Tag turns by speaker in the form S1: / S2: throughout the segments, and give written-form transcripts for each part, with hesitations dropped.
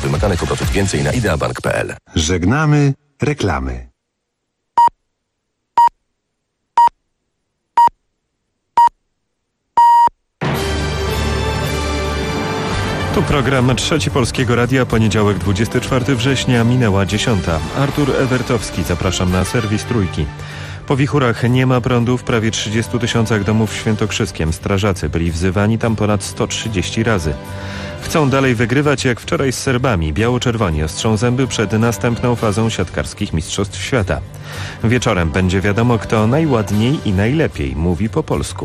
S1: wymaganych obrotów więcej na ideabank.pl.
S2: Żegnamy reklamy.
S3: Tu program Trzeci Polskiego Radia, poniedziałek 24 września, minęła 10. Artur Ewertowski, zapraszam na serwis Trójki. Po wichurach nie ma prądu w prawie 30 tysiącach domów w Świętokrzyskiem. Strażacy byli wzywani tam ponad 130 razy. Chcą dalej wygrywać jak wczoraj z Serbami. Biało-czerwoni ostrzą zęby przed następną fazą siatkarskich Mistrzostw Świata. Wieczorem będzie wiadomo, kto najładniej i najlepiej mówi po polsku.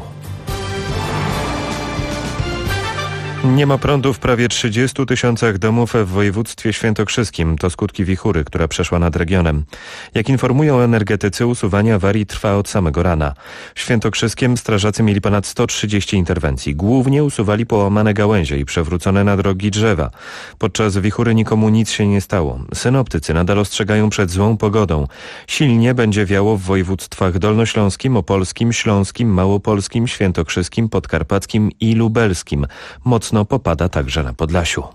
S3: Nie ma prądu w prawie 30 tysiącach domów w województwie świętokrzyskim. To skutki wichury, która przeszła nad regionem. Jak informują energetycy, usuwanie awarii trwa od samego rana. W Świętokrzyskiem strażacy mieli ponad 130 interwencji. Głównie usuwali połamane gałęzie i przewrócone na drogi drzewa. Podczas wichury nikomu nic się nie stało. Synoptycy nadal ostrzegają przed złą pogodą. Silnie będzie wiało w województwach dolnośląskim, opolskim, śląskim, małopolskim, świętokrzyskim, podkarpackim i lubelskim. Mocno popada także na Podlasiu.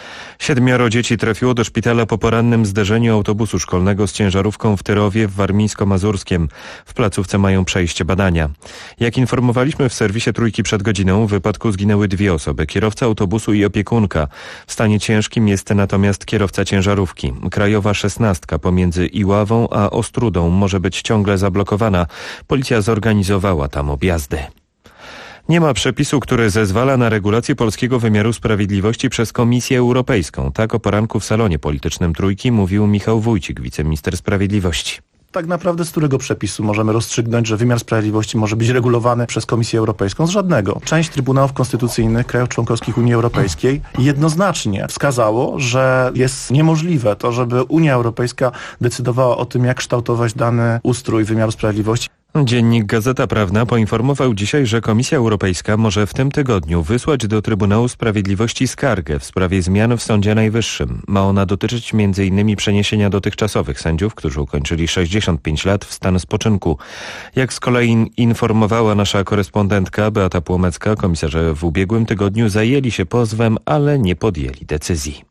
S3: 7 dzieci trafiło do szpitala po porannym zderzeniu autobusu szkolnego z ciężarówką w Tyrowie w Warmińsko-Mazurskiem. W placówce mają przejść badania. Jak informowaliśmy w serwisie Trójki przed godziną, w wypadku zginęły 2 osoby. Kierowca autobusu i opiekunka. W stanie ciężkim jest natomiast kierowca ciężarówki. Krajowa 16 pomiędzy Iławą a Ostrudą może być ciągle zablokowana. Policja zorganizowała tam objazdy. Nie ma przepisu, który zezwala na regulację polskiego wymiaru sprawiedliwości przez Komisję Europejską. Tak o poranku w salonie politycznym Trójki mówił Michał Wójcik, wiceminister sprawiedliwości.
S4: Tak naprawdę z którego przepisu możemy rozstrzygnąć, że wymiar sprawiedliwości może być regulowany przez Komisję Europejską? Z żadnego. Część Trybunałów Konstytucyjnych krajów członkowskich Unii Europejskiej jednoznacznie wskazało, że jest niemożliwe to, żeby Unia Europejska decydowała o tym, jak kształtować dany ustrój wymiaru sprawiedliwości.
S3: Dziennik Gazeta Prawna poinformował dzisiaj, że Komisja Europejska może w tym tygodniu wysłać do Trybunału Sprawiedliwości skargę w sprawie zmian w Sądzie Najwyższym. Ma ona dotyczyć m.in. przeniesienia dotychczasowych sędziów, którzy ukończyli 65 lat w stan spoczynku. Jak z kolei informowała nasza korespondentka Beata Płomecka, komisarze w ubiegłym tygodniu zajęli się pozwem, ale nie podjęli decyzji.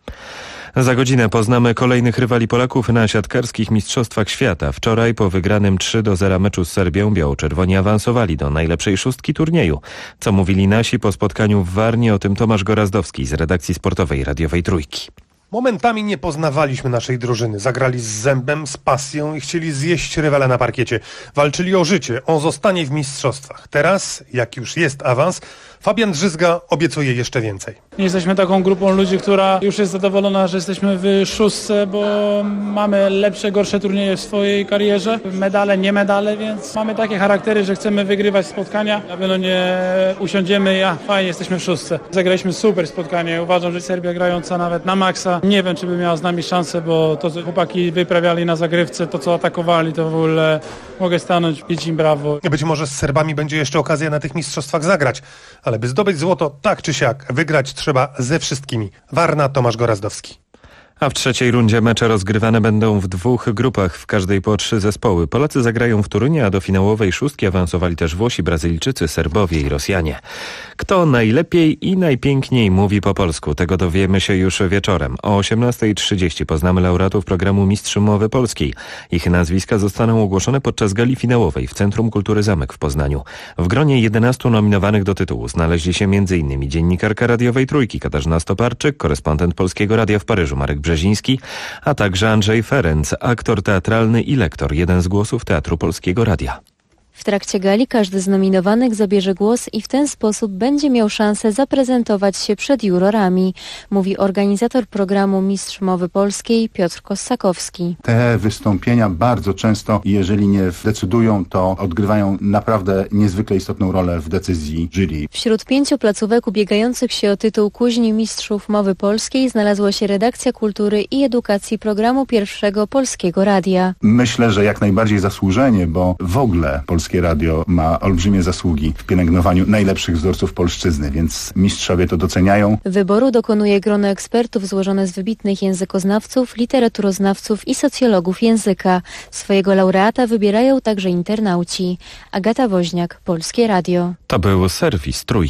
S3: Za godzinę poznamy kolejnych rywali Polaków na siatkarskich Mistrzostwach Świata. Wczoraj po wygranym 3-0 meczu z Serbią biało-czerwoni awansowali do najlepszej szóstki turnieju. Co mówili nasi po spotkaniu w Warnie, o tym Tomasz Gorazdowski z redakcji sportowej radiowej Trójki.
S5: Momentami nie poznawaliśmy naszej drużyny. Zagrali z zębem, z pasją i chcieli zjeść rywala na parkiecie. Walczyli o życie, o zostanie w mistrzostwach. Teraz, jak już jest awans, Fabian Drzyzga obiecuje jeszcze więcej.
S6: Jesteśmy taką grupą ludzi, która już jest zadowolona, że jesteśmy w szóstce, bo mamy lepsze, gorsze turnieje w swojej karierze. Medale, nie medale, więc mamy takie charaktery, że chcemy wygrywać spotkania. Na pewno nie usiądziemy, fajnie, jesteśmy w szóstce. Zagraliśmy super spotkanie. Uważam, że Serbia grająca nawet na maksa. Nie wiem, czy by miała z nami szansę, bo to, co chłopaki wyprawiali na zagrywce, to, co atakowali, to w ogóle mogę stanąć, bić im brawo.
S5: Być może z Serbami będzie jeszcze okazja na tych mistrzostwach zagrać, ale by zdobyć złoto, tak czy siak, wygrać trzeba ze wszystkimi. Warna, Tomasz Gorazdowski.
S3: A w trzeciej rundzie mecze rozgrywane będą w 2 grupach, w każdej po 3 zespoły. Polacy zagrają w Torunie, a do finałowej szóstki awansowali też Włosi, Brazylijczycy, Serbowie i Rosjanie. Kto najlepiej i najpiękniej mówi po polsku? Tego dowiemy się już wieczorem. O 18:30 poznamy laureatów programu Mistrz Mowy Polskiej. Ich nazwiska zostaną ogłoszone podczas gali finałowej w Centrum Kultury Zamek w Poznaniu. W gronie 11 nominowanych do tytułu znaleźli się m.in. dziennikarka radiowej Trójki Katarzyna Stoparczyk, korespondent Polskiego Radia w Paryżu Marek Brzeziński, a także Andrzej Ferenc, aktor teatralny i lektor, jeden z głosów Teatru Polskiego Radia.
S7: W trakcie gali każdy z nominowanych zabierze głos i w ten sposób będzie miał szansę zaprezentować się przed jurorami, mówi organizator programu Mistrz Mowy Polskiej Piotr Kossakowski.
S8: Te wystąpienia bardzo często, jeżeli nie decydują, to odgrywają naprawdę niezwykle istotną rolę w decyzji jury.
S7: Wśród 5 placówek ubiegających się o tytuł Kuźni Mistrzów Mowy Polskiej znalazła się redakcja kultury i edukacji programu Pierwszego Polskiego Radia.
S8: Myślę, że jak najbardziej zasłużenie, bo w ogóle Polskie Radio ma olbrzymie zasługi w pielęgnowaniu najlepszych wzorców polszczyzny, więc mistrzowie to doceniają.
S7: Wyboru dokonuje grono ekspertów złożone z wybitnych językoznawców, literaturoznawców i socjologów języka. Swojego laureata wybierają także internauci. Agata Woźniak, Polskie Radio.
S3: To był serwis Trójki.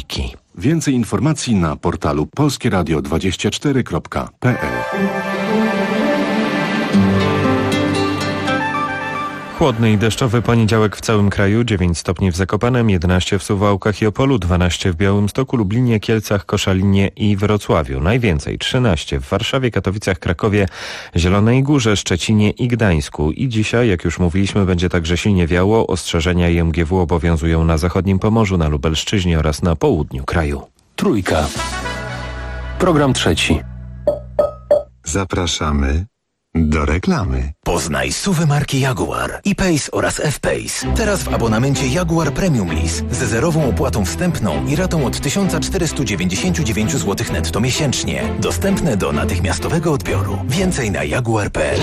S2: Więcej informacji na portalu polskieradio24.pl.
S3: Chłodny i deszczowy poniedziałek w całym kraju, 9 stopni w Zakopanem, 11 w Suwałkach i Opolu, 12 w Białymstoku, Lublinie, Kielcach, Koszalinie i Wrocławiu. Najwięcej 13 w Warszawie, Katowicach, Krakowie, Zielonej Górze, Szczecinie i Gdańsku. I dzisiaj, jak już mówiliśmy, będzie także silnie wiało. Ostrzeżenia IMGW obowiązują na zachodnim Pomorzu, na Lubelszczyźnie oraz na południu kraju.
S1: Trójka. Program trzeci.
S2: Zapraszamy do reklamy.
S9: Poznaj SUV-y marki Jaguar, E-Pace oraz F-Pace. Teraz w abonamencie Jaguar Premium Lease ze zerową opłatą wstępną i ratą od 1499 zł netto miesięcznie. Dostępne do natychmiastowego odbioru. Więcej na jaguar.pl.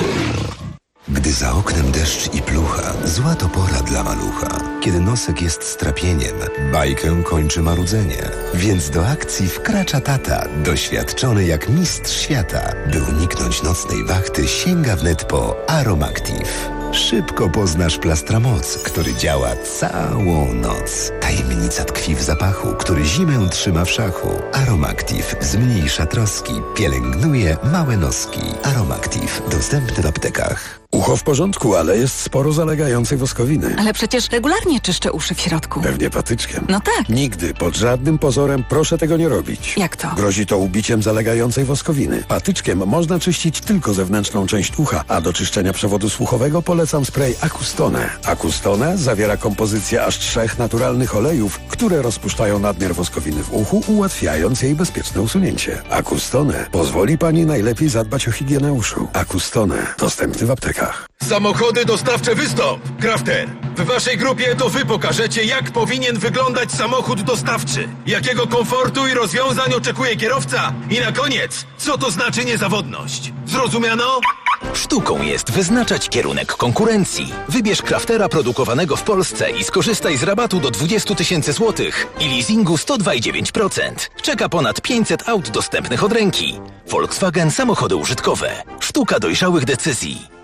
S10: Gdy za oknem deszcz i plucha, zła to pora dla malucha. Kiedy nosek jest strapieniem, bajkę kończy marudzenie. Więc do akcji wkracza tata, doświadczony jak mistrz świata. By uniknąć nocnej wachty, sięga wnet po Aromactive. Szybko poznasz Plastramoc, który działa całą noc. Tajemnica tkwi w zapachu, który zimę trzyma w szachu. Aromactive zmniejsza troski, pielęgnuje małe noski. Aromactive dostępny w aptekach.
S11: Ucho w porządku, ale jest sporo zalegającej woskowiny.
S12: Ale przecież regularnie czyszczę uszy w środku.
S11: Pewnie patyczkiem.
S12: No tak.
S11: Nigdy, pod żadnym pozorem proszę tego nie robić.
S12: Jak to?
S11: Grozi to ubiciem zalegającej woskowiny. Patyczkiem można czyścić tylko zewnętrzną część ucha, a do czyszczenia przewodu słuchowego polecam spray Acustone. Acustone zawiera kompozycję aż 3 naturalnych olejów, które rozpuszczają nadmiar woskowiny w uchu, ułatwiając jej bezpieczne usunięcie. Acustone pozwoli Pani najlepiej zadbać o higienę uszu. Acustone dostępny w aptekach.
S13: Samochody dostawcze Wystąp! Crafter, w waszej grupie to wy pokażecie, jak powinien wyglądać samochód dostawczy, jakiego komfortu i rozwiązań oczekuje kierowca i na koniec, co to znaczy niezawodność. Zrozumiano?
S9: Sztuką jest wyznaczać kierunek konkurencji. Wybierz Craftera produkowanego w Polsce i skorzystaj z rabatu do 20 000 złotych i leasingu 102,9%. Czeka ponad 500 aut dostępnych od ręki. Volkswagen Samochody użytkowe. Sztuka dojrzałych decyzji.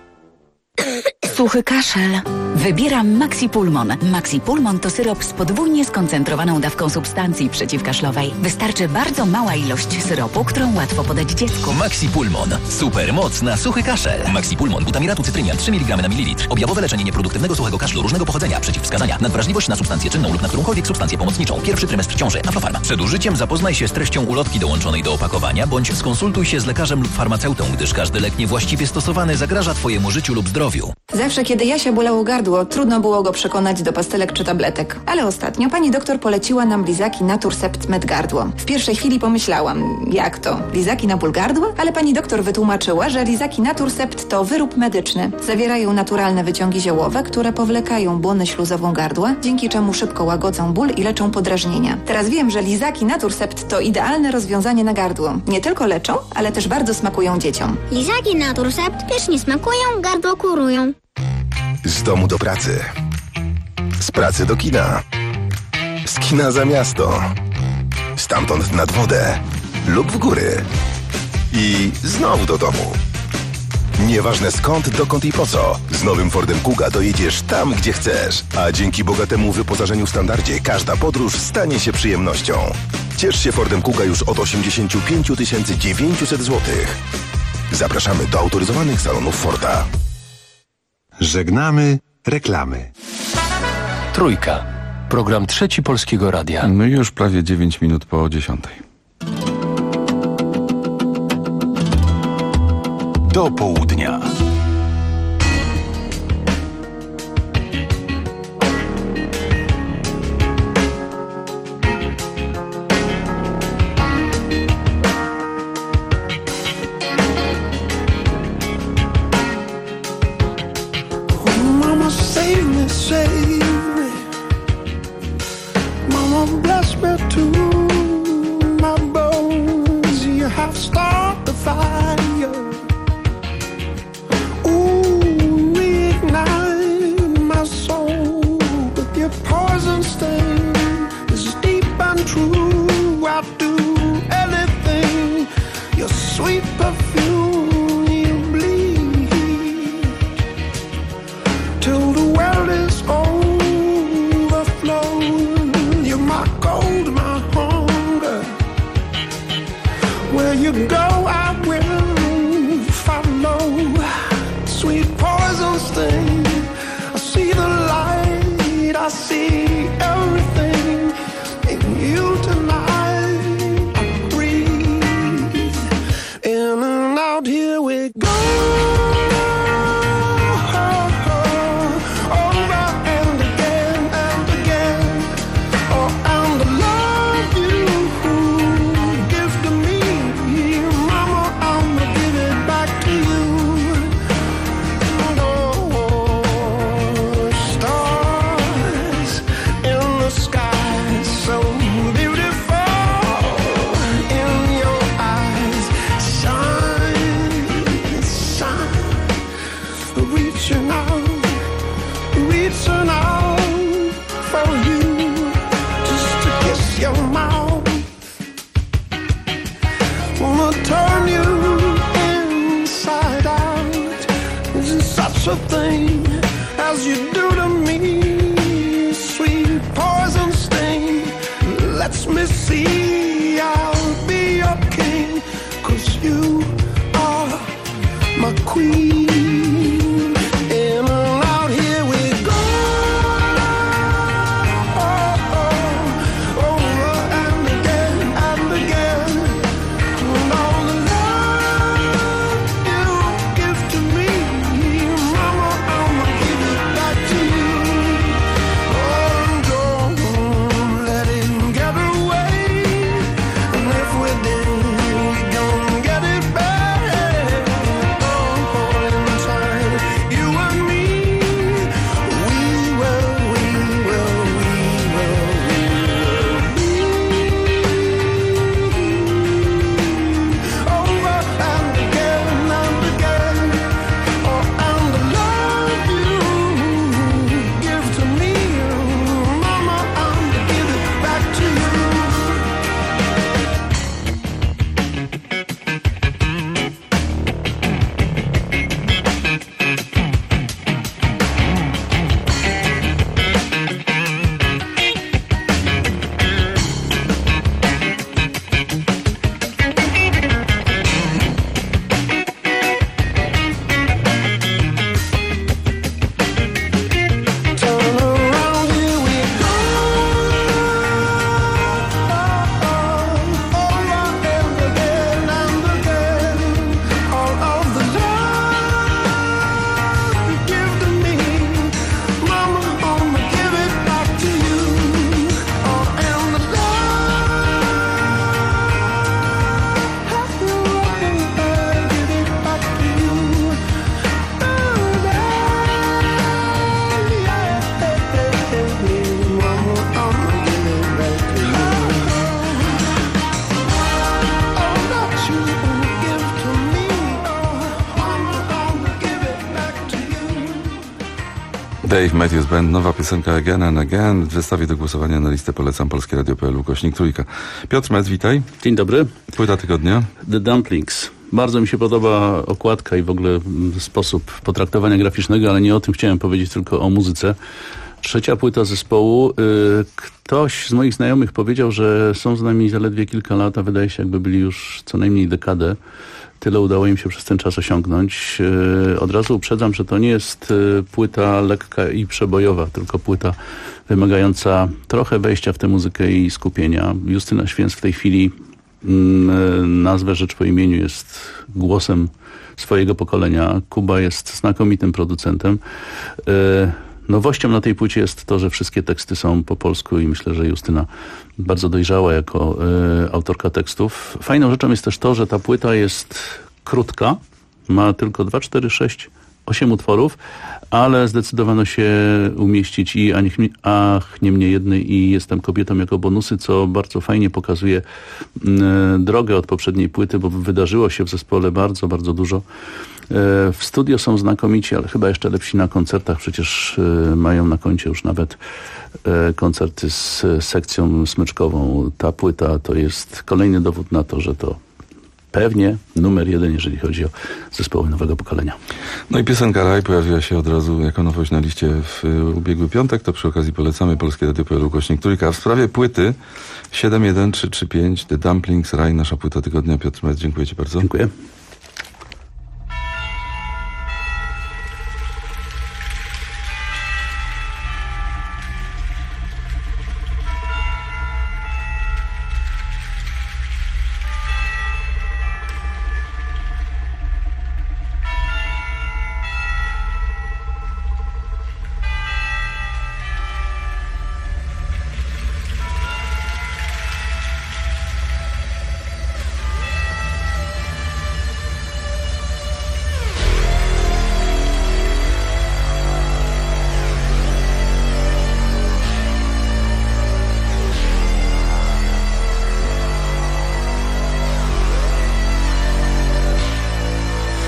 S12: Suchy kaszel. Wybieram Maxi Pulmon. Maxi Pulmon to syrop z podwójnie skoncentrowaną dawką substancji przeciwkaszlowej. Wystarczy bardzo mała ilość syropu, którą łatwo podać dziecku.
S9: Maxi Pulmon. Super moc na suchy kaszel. Maxi Pulmon. Butamiratu cytrynian 3 mg na mililitr. Objawowe leczenie nieproduktywnego suchego kaszlu różnego pochodzenia. Przeciwwskazania. Nadwrażliwość na substancję czynną lub na którąkolwiek substancję pomocniczą. Pierwszy trymestr ciąży. Aflofarm. Przed użyciem zapoznaj się z treścią ulotki dołączonej do opakowania, bądź skonsultuj się z lekarzem lub farmaceutą, gdyż każdy lek niewłaściwie stosowany zagraża Twojemu życiu lub zdrowiu.
S14: Zawsze, kiedy Jasia bolało gardło, trudno było go przekonać do pastelek czy tabletek. Ale ostatnio pani doktor poleciła nam lizaki Naturcept Med Gardło. W pierwszej chwili pomyślałam, jak to? Lizaki na ból gardła? Ale pani doktor wytłumaczyła, że lizaki Naturcept to wyrób medyczny. Zawierają naturalne wyciągi ziołowe, które powlekają błonę śluzową gardła, dzięki czemu szybko łagodzą ból i leczą podrażnienia. Teraz wiem, że lizaki Naturcept to idealne rozwiązanie na gardło. Nie tylko leczą, ale też bardzo smakują dzieciom.
S15: Lizaki Naturcept pysznie smakują, gardło kurują.
S10: Z domu do pracy. Z pracy do kina. Z kina za miasto. Stamtąd nad wodę. Lub w góry. I znowu do domu. Nieważne skąd, dokąd i po co. Z nowym Fordem Kuga dojedziesz tam, gdzie chcesz. A dzięki bogatemu wyposażeniu standardzie każda podróż stanie się przyjemnością. Ciesz się Fordem Kuga już od 85 900 zł. Zapraszamy do autoryzowanych salonów Forda.
S2: Żegnamy reklamy.
S1: Trójka. Program trzeci Polskiego Radia.
S16: No i już prawie 9 minut po 10.
S9: Do południa.
S17: Till the world is overflown. You're my gold, my home. we go. A thing as you do to me, sweet poison sting. Lets me see I'll be your king, 'cause you are my queen. In and out here we go, over and again and again. And all the love you give to me,
S16: Dave Matthews Band, nowa piosenka Again and Again. W zestawie do głosowania na listę polecam Polskie Radio.pl /3. Piotr Metz, witaj.
S18: Dzień dobry.
S16: Płyta tygodnia.
S18: The Dumplings. Bardzo mi się podoba okładka i w ogóle sposób potraktowania graficznego, ale nie o tym chciałem powiedzieć, tylko o muzyce. Trzecia płyta zespołu. Ktoś z moich znajomych powiedział, że są z nami zaledwie kilka lat, a wydaje się, jakby byli już co najmniej dekadę. Tyle udało im się przez ten czas osiągnąć. Od razu uprzedzam, że to nie jest płyta lekka i przebojowa, tylko płyta wymagająca trochę wejścia w tę muzykę i skupienia. Justyna Święc w tej chwili, nazwę rzecz po imieniu, jest głosem swojego pokolenia. Kuba jest znakomitym producentem. Nowością na tej płycie jest to, że wszystkie teksty są po polsku i myślę, że Justyna bardzo dojrzała jako autorka tekstów. Fajną rzeczą jest też to, że ta płyta jest krótka, ma tylko 2, 4, 6, 8 utworów, ale zdecydowano się umieścić i Ach, nie mnie jednej i Jestem kobietą jako bonusy, co bardzo fajnie pokazuje drogę od poprzedniej płyty, bo wydarzyło się w zespole bardzo, bardzo dużo. W studio są znakomici, ale chyba jeszcze lepsi na koncertach. Przecież mają na koncie już nawet koncerty z sekcją smyczkową. Ta płyta to jest kolejny dowód na to, że to pewnie numer 1, jeżeli chodzi o zespoły nowego pokolenia.
S16: No i piosenka Raj pojawiła się od razu jako nowość na liście w ubiegły piątek. To przy okazji polecamy Polskie Radio.pl /3. A w sprawie płyty 71335 The Dumplings, Raj, nasza płyta tygodnia. Piotr Metz, dziękuję Ci bardzo.
S18: Dziękuję.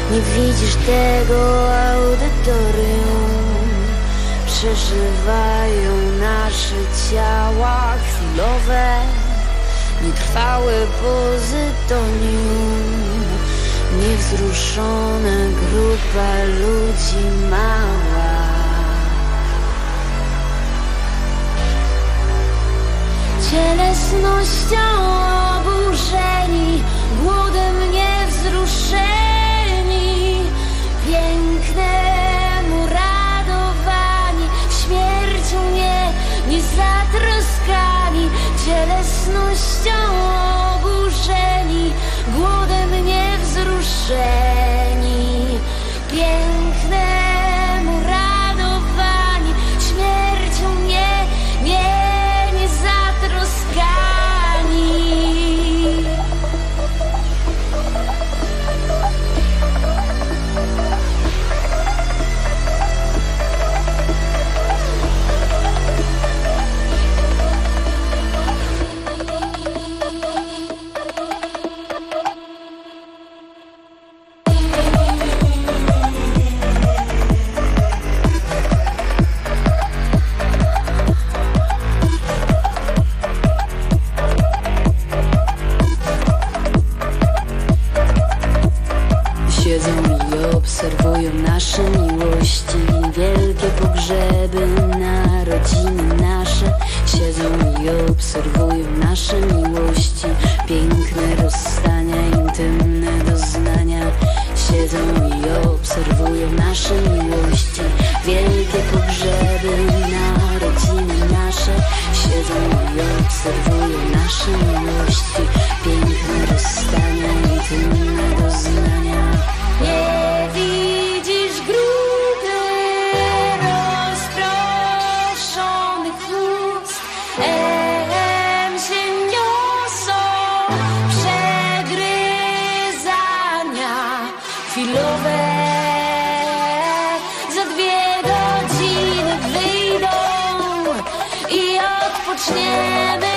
S19: Nie widzisz tego audytorium. Przeżywają nasze ciała chwilowe, nietrwałe pozytonium. Niewzruszona grupa ludzi mała. Cielesnością oburzeni, głodem niewzruszeni, pięknemu radowani, śmiercią niezatroskani. Cielesnością oburzeni, głodem niewzruszeni, pięknemu radowani, śmiercią niezatroskani. Obserwują nasze miłości, wielkie pogrzeby, narodziny nasze. Siedzą i obserwują nasze miłości, piękne rozstania, intymne doznania. Siedzą i obserwują nasze miłości, wielkie pogrzeby, narodziny nasze. Siedzą i obserwują nasze miłości, piękne rozstania, intymne doznania. Nie widzisz grupy rozproszonych ust, echem się niosą przegryzania chwilowe. Za 2 godziny wyjdą i odpoczniemy.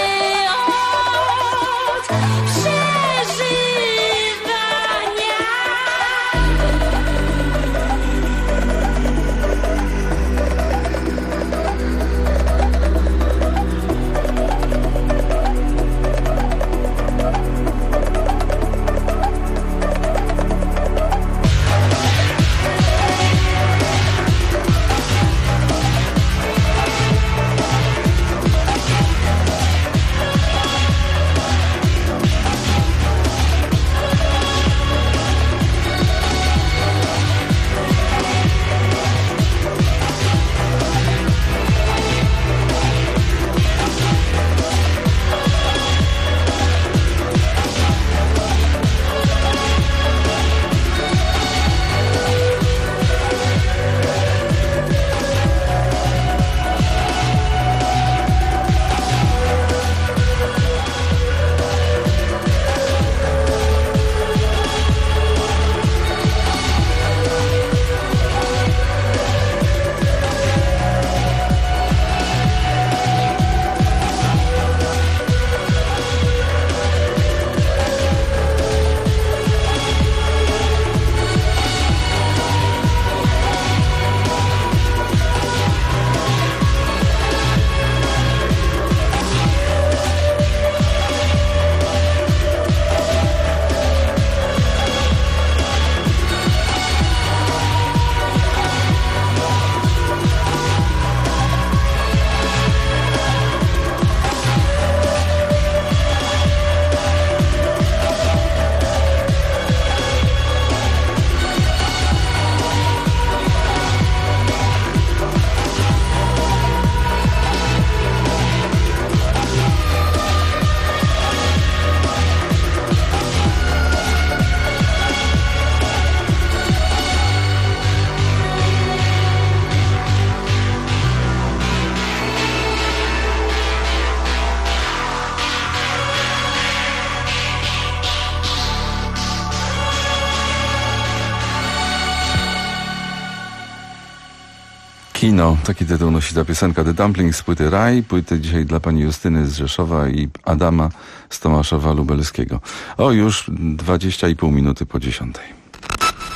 S16: Kino, taki tytuł nosi ta piosenka. The Dumplings z płyty Raj, płyty dzisiaj dla pani Justyny z Rzeszowa i Adama z Tomaszowa Lubelskiego. O, już 20,5 minuty po 10.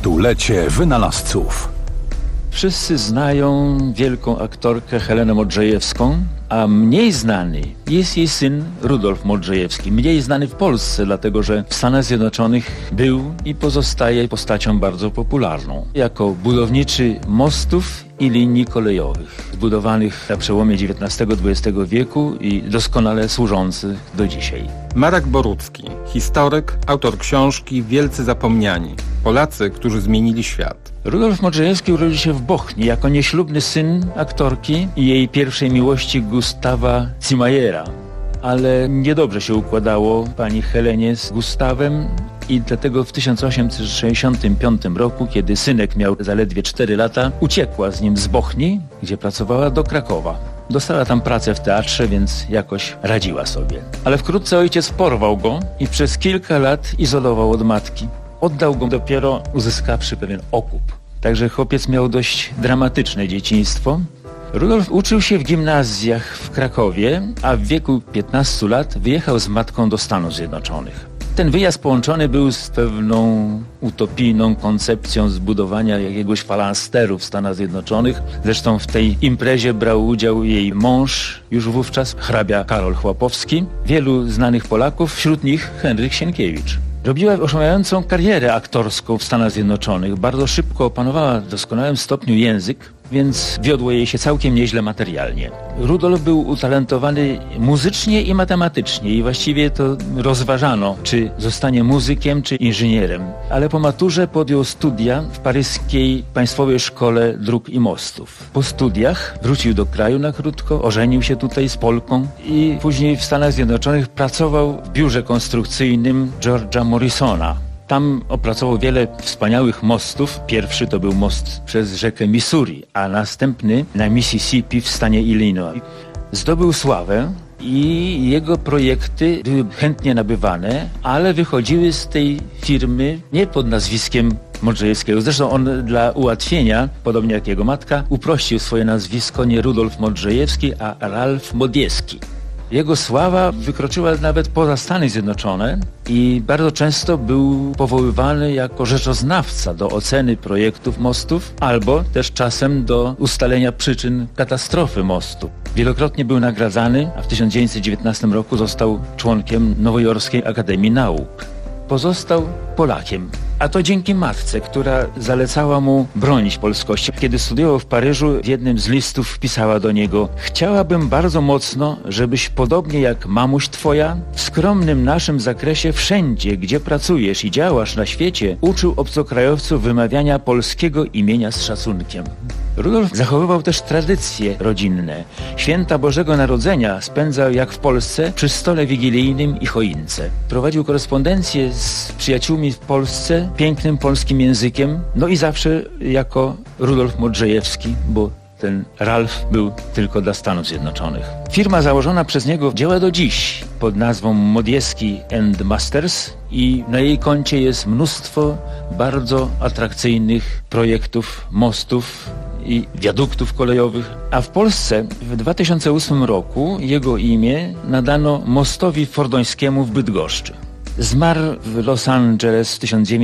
S20: Stulecie wynalazców.
S21: Wszyscy znają wielką aktorkę Helenę Modrzejewską, a mniej znany jest jej syn Rudolf Modrzejewski. Mniej znany w Polsce, dlatego że w Stanach Zjednoczonych był i pozostaje postacią bardzo popularną. Jako budowniczy mostów i linii kolejowych, zbudowanych na przełomie XIX-XX wieku i doskonale służących do dzisiaj.
S22: Marek Borucki, historyk, autor książki Wielcy Zapomniani. Polacy, którzy zmienili świat.
S21: Rudolf Modrzejewski urodził się w Bochni jako nieślubny syn aktorki i jej pierwszej miłości Gustawa Zimmajera. Ale niedobrze się układało pani Helenie z Gustawem i dlatego w 1865 roku, kiedy synek miał zaledwie 4 lata, uciekła z nim z Bochni, gdzie pracowała, do Krakowa. Dostała tam pracę w teatrze, więc jakoś radziła sobie. Ale wkrótce ojciec porwał go i przez kilka lat izolował od matki. Oddał go dopiero uzyskawszy pewien okup. Także chłopiec miał dość dramatyczne dzieciństwo. Rudolf uczył się w gimnazjach w Krakowie, a w wieku 15 lat wyjechał z matką do Stanów Zjednoczonych. Ten wyjazd połączony był z pewną utopijną koncepcją zbudowania jakiegoś falansteru w Stanach Zjednoczonych. Zresztą w tej imprezie brał udział jej mąż, już wówczas hrabia Karol Chłopowski, wielu znanych Polaków, wśród nich Henryk Sienkiewicz. Robiła oszałamiającą karierę aktorską w Stanach Zjednoczonych. Bardzo szybko opanowała w doskonałym stopniu język, więc wiodło jej się całkiem nieźle materialnie. Rudolf był utalentowany muzycznie i matematycznie i właściwie to rozważano, czy zostanie muzykiem, czy inżynierem. Ale po maturze podjął studia w paryskiej Państwowej Szkole Dróg i Mostów. Po studiach wrócił do kraju na krótko, ożenił się tutaj z Polką i później w Stanach Zjednoczonych pracował w biurze konstrukcyjnym George'a Morrisona. Tam opracował wiele wspaniałych mostów. Pierwszy to był most przez rzekę Missouri, a następny na Mississippi w stanie Illinois. Zdobył sławę i jego projekty były chętnie nabywane, ale wychodziły z tej firmy nie pod nazwiskiem Modrzejewskiego. Zresztą on dla ułatwienia, podobnie jak jego matka, uprościł swoje nazwisko nie Rudolf Modrzejewski, a Ralph Modieski. Jego sława wykroczyła nawet poza Stany Zjednoczone i bardzo często był powoływany jako rzeczoznawca do oceny projektów mostów albo też czasem do ustalenia przyczyn katastrofy mostu. Wielokrotnie był nagradzany, a w 1919 roku został członkiem Nowojorskiej Akademii Nauk. Pozostał Polakiem, a to dzięki matce, która zalecała mu bronić polskości. Kiedy studiował w Paryżu, w jednym z listów wpisała do niego: chciałabym bardzo mocno, żebyś podobnie jak mamuś twoja, w skromnym naszym zakresie wszędzie, gdzie pracujesz i działasz na świecie, uczył obcokrajowców wymawiania polskiego imienia z szacunkiem. Rudolf zachowywał też tradycje rodzinne. Święta Bożego Narodzenia spędzał, jak w Polsce, przy stole wigilijnym i choince. Prowadził korespondencję z przyjaciółmi w Polsce pięknym polskim językiem, no i zawsze jako Rudolf Modrzejewski, bo ten Ralph był tylko dla Stanów Zjednoczonych. Firma założona przez niego działa do dziś pod nazwą Modieski & Masters i na jej koncie jest mnóstwo bardzo atrakcyjnych projektów mostów i wiaduktów kolejowych, a w Polsce w 2008 roku jego imię nadano mostowi fordońskiemu w Bydgoszczy. Zmarł w Los Angeles w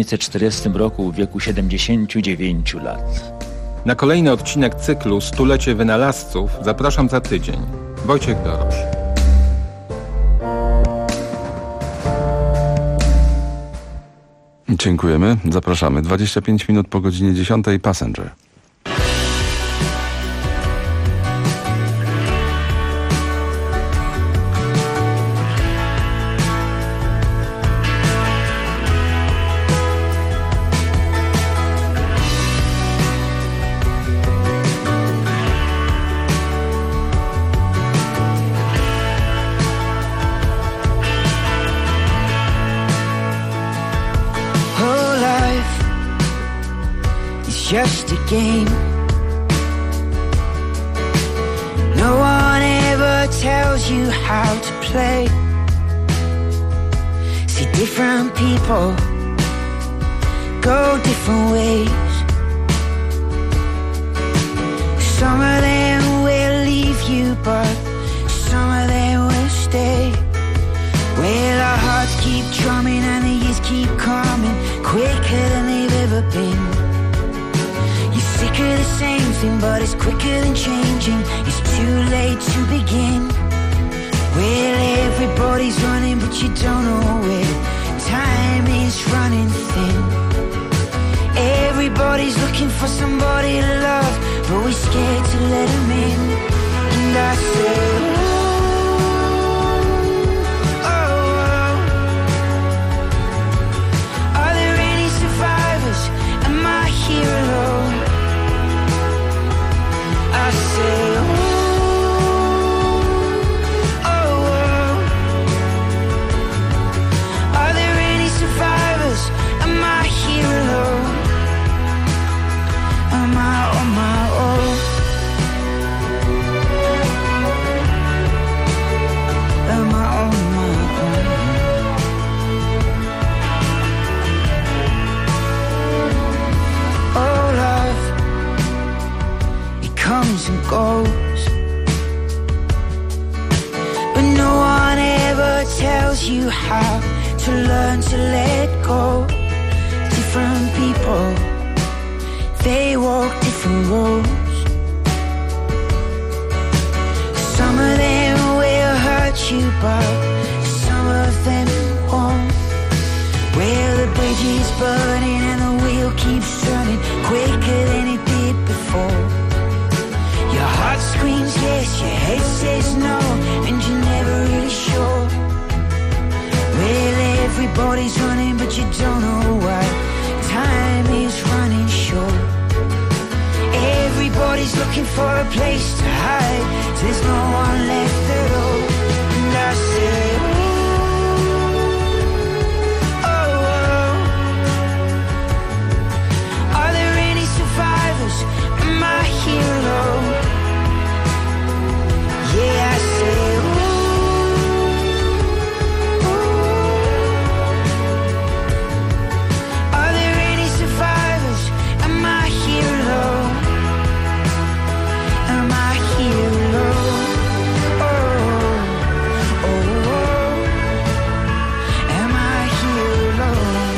S21: 1940 roku w wieku 79 lat.
S22: Na kolejny odcinek cyklu Stulecie Wynalazców zapraszam za tydzień. Wojciech Dorosz.
S16: Dziękujemy, zapraszamy. 25 minut po godzinie 10. Passenger.
S23: Just a game. No one ever tells you how to play. See, different people go different ways. Some of them will leave you, but some of them will stay. Well, our hearts keep drumming and the years keep coming quicker than they've ever ever been. You're sick of the same thing, but it's quicker than changing. It's too late to begin. Well, everybody's running, but you don't know where. Time is running thin. Everybody's looking for somebody to love, but we're scared to let them in. And I say, am I here alone? I say, are there any survivors? Am I here alone? Am I on my own? Am I on my own? Oh, love, it comes and goes, but no one ever tells you how to learn to let go. Different people, they walk different roads. Some of them will hurt you, but some of them won't. Well, the bridge is burning and the wheel keeps turning quicker than it did before. Your heart screams yes, your head says no, and you're never really sure. Well, everybody's running, but you don't know why. Time is running short. Everybody's looking for a place to hide. There's no one left at all. And I say, am I here alone? Yeah, I say, are there any survivors? Am I here alone? Am I here alone? Am I here alone?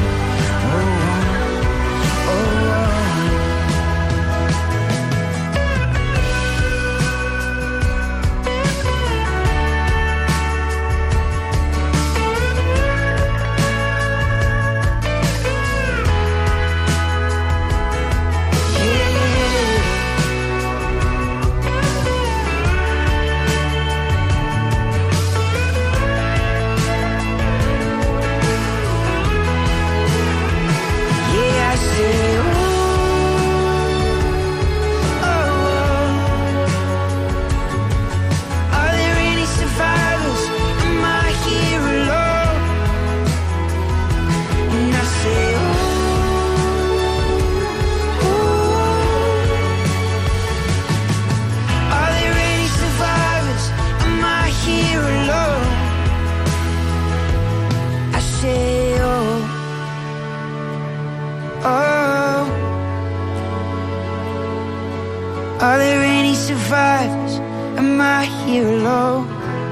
S23: Are there any survivors? Am I here alone?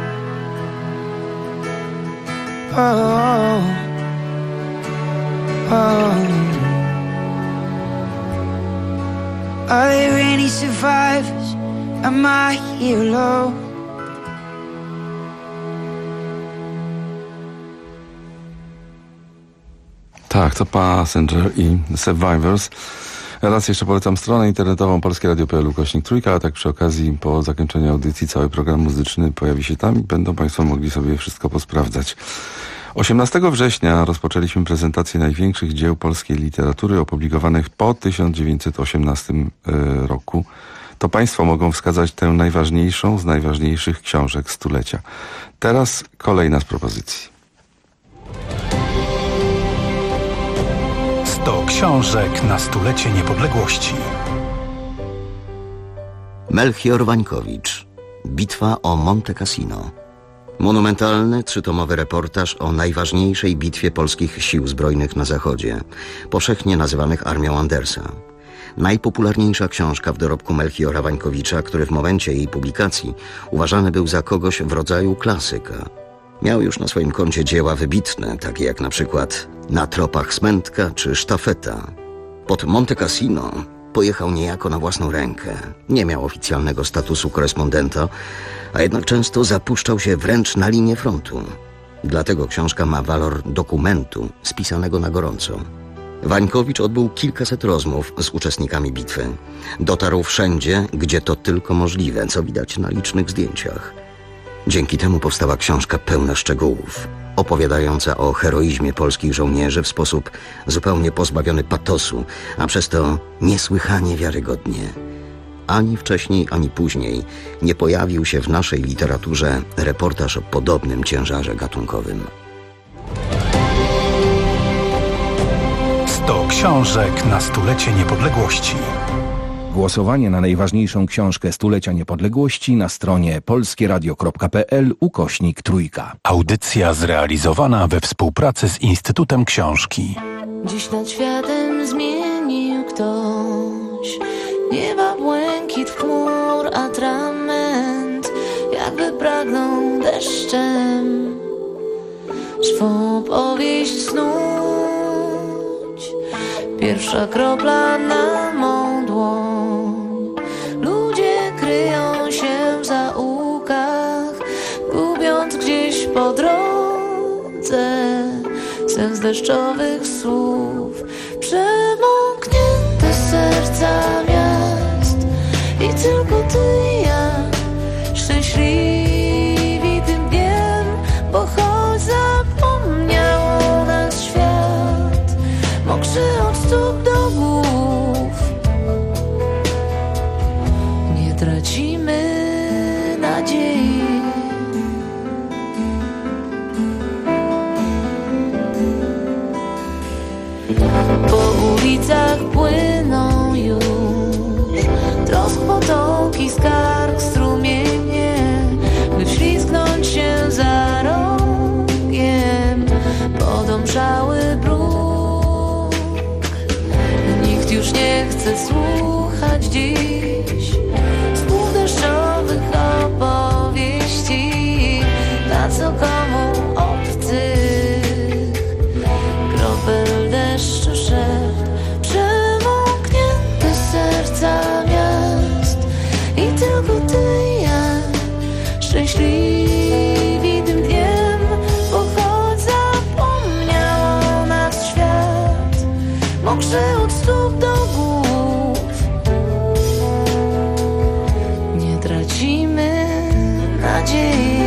S23: Oh, oh. Are there any survivors? Am I here alone?
S16: Tak, to Passenger i Survivors. Raz jeszcze polecam stronę internetową polskieradio.pl/3, a tak przy okazji po zakończeniu audycji cały program muzyczny pojawi się tam i będą Państwo mogli sobie wszystko posprawdzać. 18 września rozpoczęliśmy prezentację największych dzieł polskiej literatury opublikowanych po 1918 roku. To Państwo mogą wskazać tę najważniejszą z najważniejszych książek stulecia. Teraz kolejna z propozycji.
S4: 100 książek na stulecie niepodległości.
S5: Melchior Wańkowicz. Bitwa o Monte Cassino. Monumentalny, 3-tomowy reportaż o najważniejszej bitwie polskich sił zbrojnych na Zachodzie, powszechnie nazywanych Armią Andersa. Najpopularniejsza książka w dorobku Melchiora Wańkowicza, który w momencie jej publikacji uważany był za kogoś w rodzaju klasyka. Miał już na swoim koncie dzieła wybitne, takie jak na przykład Na tropach Smętka czy Sztafeta. Pod Monte Cassino pojechał niejako na własną rękę. Nie miał oficjalnego statusu korespondenta, a jednak często zapuszczał się wręcz na linię frontu. Dlatego książka ma walor dokumentu spisanego na gorąco. Wańkowicz odbył kilkaset rozmów z uczestnikami bitwy. Dotarł wszędzie, gdzie to tylko możliwe, co widać na licznych zdjęciach. Dzięki temu powstała książka pełna szczegółów, opowiadająca o heroizmie polskich żołnierzy w sposób zupełnie pozbawiony patosu, a przez to niesłychanie wiarygodnie. Ani wcześniej, ani później nie pojawił się w naszej literaturze reportaż o podobnym ciężarze gatunkowym.
S4: 100 książek na stulecie niepodległości.
S20: Głosowanie na najważniejszą książkę stulecia niepodległości na stronie polskieradio.pl/3.
S4: Audycja zrealizowana we współpracy z Instytutem Książki.
S19: Dziś nad światem zmienił ktoś nieba błękit chmur, atrament jakby pragnął deszczem swą powieść snuć. Pierwsza kropla na mą dłoń. Ludzie kryją się w zaułkach, gubiąc gdzieś po drodze sens deszczowych słów. Przemoknięte serca miast i tylko ty i ja szczęśliwi tym dniem, bo choć zapomniał nas świat, mokrzy od stóp do głów, nie tracimy nadziei. Po ulicach płyną już trosk potoki, skarg, strumienie, by wślizgnąć się za rogiem podomszały bruk. Nikt już nie chce słuchać dziś słów deszczowych opowieści, na co komu obcych kropel deszczu szept. Przemoknięte serca miast i tylko ty i ja szczęśliwi tym dniem, bo choć zapomniał nas świat, mokrzy od stóp do głów, nie tracimy nadziei.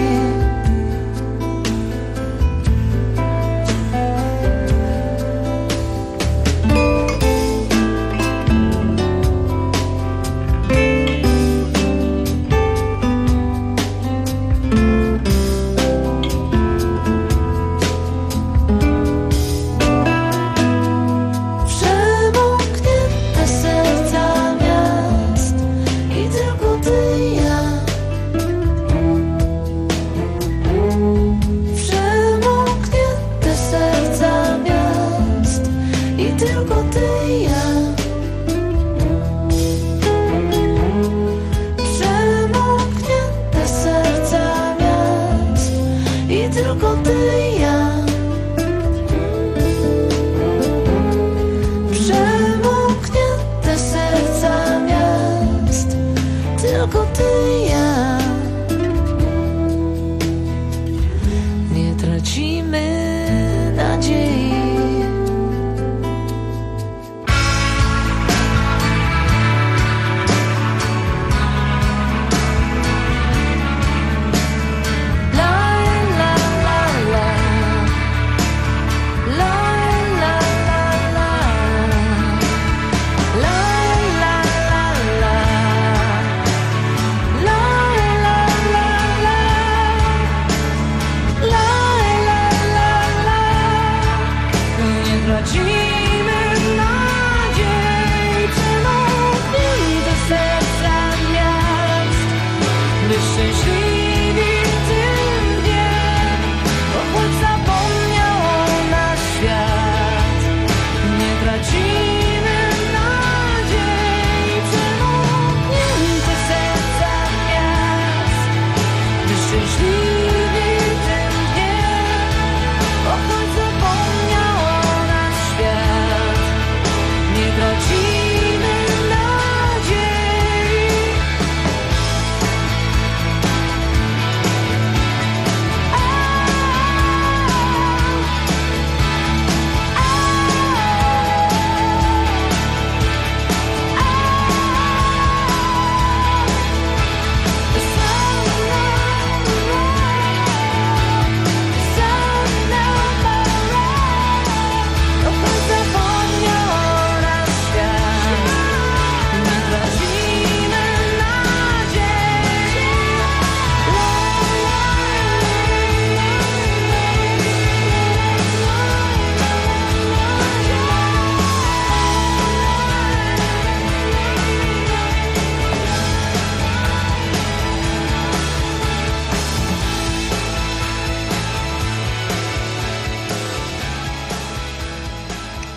S19: Szczęśliwi tym dniem, bo choć zapomniał nas świat.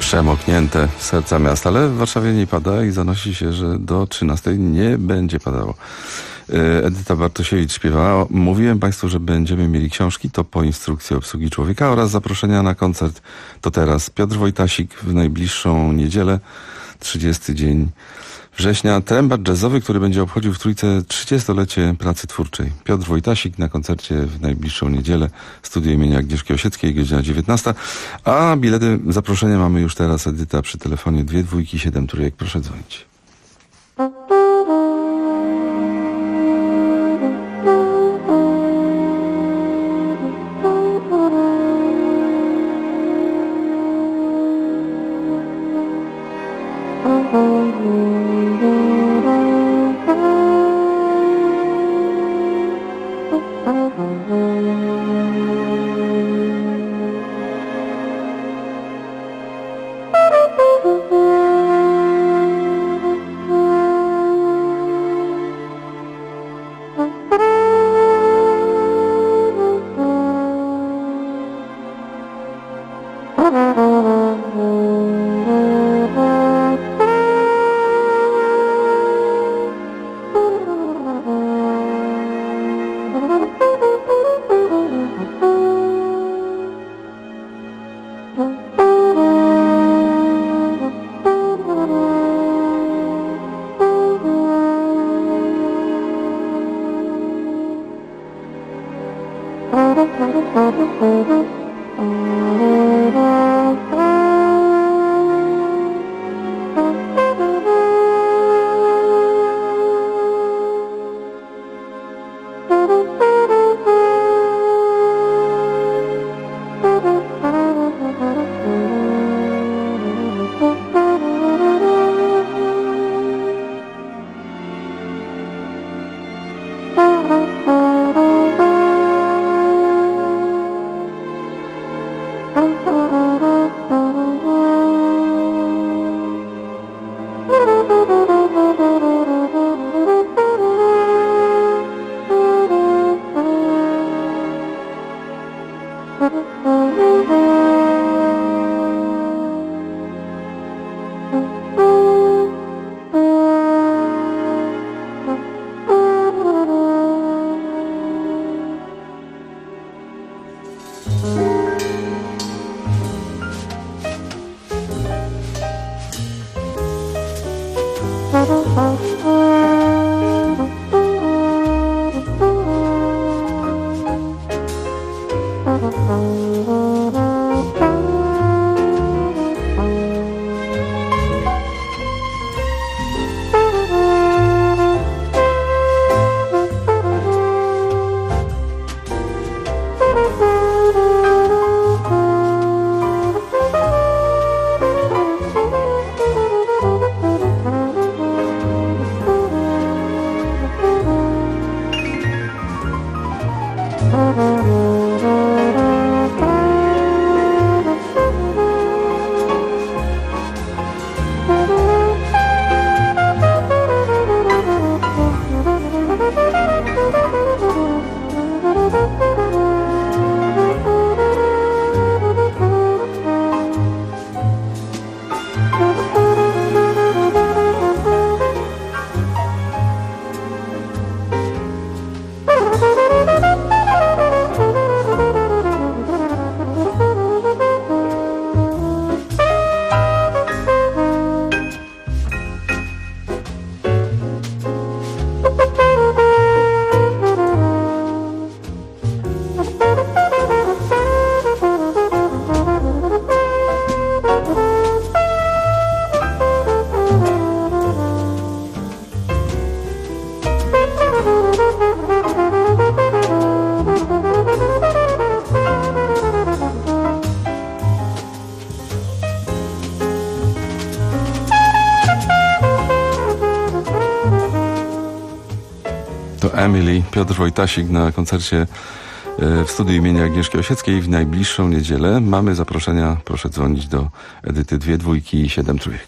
S16: przemoknięte serca miasta, ale w Warszawie nie pada i zanosi się, że do 13 nie będzie padało. Edyta Bartosiewicz śpiewała. Mówiłem Państwu, że będziemy mieli książki, to po instrukcji obsługi człowieka oraz zaproszenia na koncert. To teraz Piotr Wojtasik w najbliższą niedzielę, 30 dzień września. Trębacz jazzowy, który będzie obchodził w Trójce 30-lecie pracy twórczej. Piotr Wojtasik na koncercie w najbliższą niedzielę. Studio imienia Agnieszki Osieckiej, godzina 19. A bilety, zaproszenia mamy już teraz. Edyta przy telefonie 227 trójek. Proszę dzwonić. Emily, Piotr Wojtasik na koncercie w studiu imienia Agnieszki Osieckiej w najbliższą niedzielę. Mamy zaproszenia, proszę dzwonić do Edyty 2 dwójki i 7 trójek.